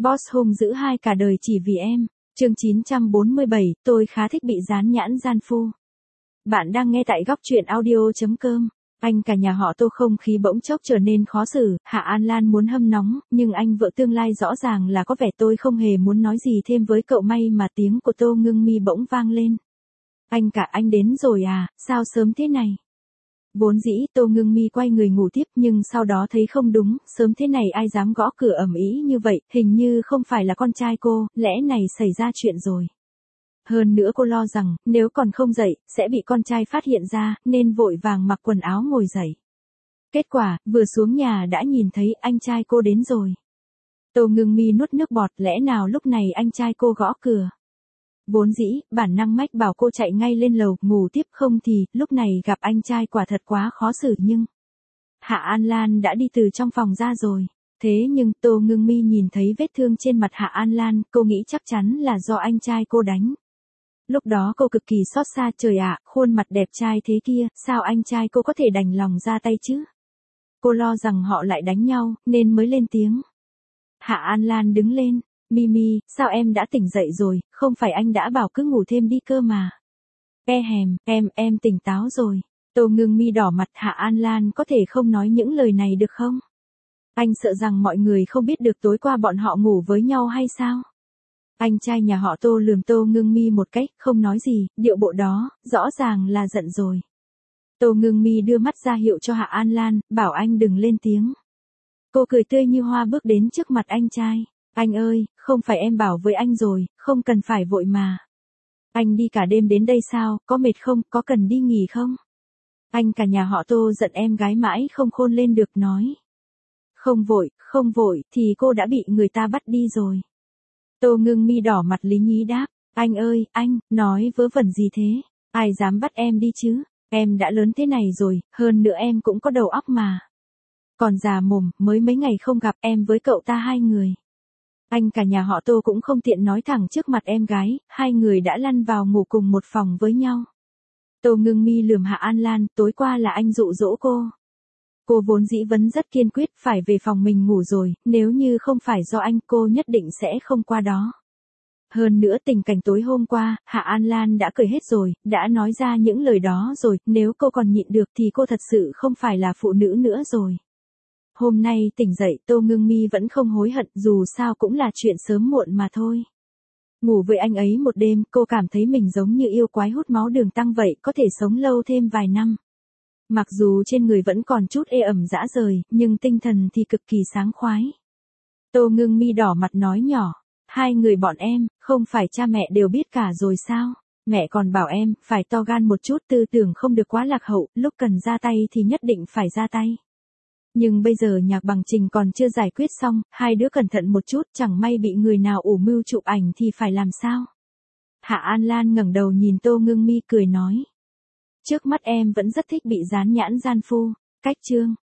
Boss hung dữ hai cả đời chỉ vì em. Chương 947, tôi khá thích bị dán nhãn gian phu. Bạn đang nghe tại góc truyện audio.com. Anh cả nhà họ Tô không khí bỗng chốc trở nên khó xử, Hạ An Lan muốn hâm nóng, nhưng anh vợ tương lai rõ ràng là có vẻ tôi không hề muốn nói gì thêm với cậu, may mà tiếng của Tô Ngưng Mi bỗng vang lên. Anh cả, anh đến rồi à, sao sớm thế này? Vốn dĩ Tô Ngưng Mi quay người ngủ tiếp, nhưng sau đó thấy không đúng, sớm thế này ai dám gõ cửa ầm ĩ như vậy, hình như không phải là con trai cô, lẽ này xảy ra chuyện rồi. Hơn nữa cô lo rằng, nếu còn không dậy, sẽ bị con trai phát hiện ra, nên vội vàng mặc quần áo ngồi dậy. Kết quả, vừa xuống nhà đã nhìn thấy anh trai cô đến rồi. Tô Ngưng Mi nuốt nước bọt, lẽ nào lúc này anh trai cô gõ cửa. Vốn dĩ, bản năng mách bảo cô chạy ngay lên lầu, ngủ tiếp, không thì, lúc này gặp anh trai quả thật quá khó xử, nhưng Hạ An Lan đã đi từ trong phòng ra rồi. Thế nhưng, Tô Ngưng Mi nhìn thấy vết thương trên mặt Hạ An Lan, cô nghĩ chắc chắn là do anh trai cô đánh. Lúc đó cô cực kỳ xót xa, trời ạ, khuôn mặt đẹp trai thế kia, sao anh trai cô có thể đành lòng ra tay chứ? Cô lo rằng họ lại đánh nhau, nên mới lên tiếng. Hạ An Lan đứng lên. Mimi, sao em đã tỉnh dậy rồi, không phải anh đã bảo cứ ngủ thêm đi cơ mà. Em tỉnh táo rồi. Tô Ngưng Mi đỏ mặt. Hạ An Lan có thể không nói những lời này được không? Anh sợ rằng mọi người không biết được tối qua bọn họ ngủ với nhau hay sao? Anh trai nhà họ Tô lườm Tô Ngưng Mi một cách, không nói gì, điệu bộ đó, rõ ràng là giận rồi. Tô Ngưng Mi đưa mắt ra hiệu cho Hạ An Lan, bảo anh đừng lên tiếng. Cô cười tươi như hoa bước đến trước mặt anh trai. Anh ơi, không phải em bảo với anh rồi, không cần phải vội mà. Anh đi cả đêm đến đây sao, có mệt không, có cần đi nghỉ không? Anh cả nhà họ Tô giận em gái mãi không khôn lên được, nói. Không vội, thì cô đã bị người ta bắt đi rồi. Tô Ngưng Mi đỏ mặt lý nhí đáp. Anh ơi, anh, nói vớ vẩn gì thế? Ai dám bắt em đi chứ? Em đã lớn thế này rồi, hơn nữa em cũng có đầu óc mà. Còn già mồm, mới mấy ngày không gặp, em với cậu ta hai người. Anh cả nhà họ Tô cũng không tiện nói thẳng trước mặt em gái, hai người đã lăn vào ngủ cùng một phòng với nhau. Tô Ngưng Mi lườm Hạ An Lan, tối qua là anh dụ dỗ cô. Cô vốn dĩ vẫn rất kiên quyết phải về phòng mình ngủ rồi, nếu như không phải do anh cô nhất định sẽ không qua đó. Hơn nữa tình cảnh tối hôm qua, Hạ An Lan đã cười hết rồi, đã nói ra những lời đó rồi, nếu cô còn nhịn được thì cô thật sự không phải là phụ nữ nữa rồi. Hôm nay tỉnh dậy, Tô Ngưng Mi vẫn không hối hận, dù sao cũng là chuyện sớm muộn mà thôi. Ngủ với anh ấy một đêm, cô cảm thấy mình giống như yêu quái hút máu đường tăng vậy, có thể sống lâu thêm vài năm. Mặc dù trên người vẫn còn chút ê ẩm rã rời, nhưng tinh thần thì cực kỳ sáng khoái. Tô Ngưng Mi đỏ mặt nói nhỏ, hai người bọn em, không phải cha mẹ đều biết cả rồi sao? Mẹ còn bảo em, phải to gan một chút, tư tưởng không được quá lạc hậu, lúc cần ra tay thì nhất định phải ra tay. Nhưng bây giờ Nhạc Bằng Trình còn chưa giải quyết xong, hai đứa cẩn thận một chút, chẳng may bị người nào ủ mưu chụp ảnh thì phải làm sao? Hạ An Lan ngẩng đầu nhìn Tô Ngưng Mi cười nói. Trước mắt em vẫn rất thích bị dán nhãn gian phu. Cách chương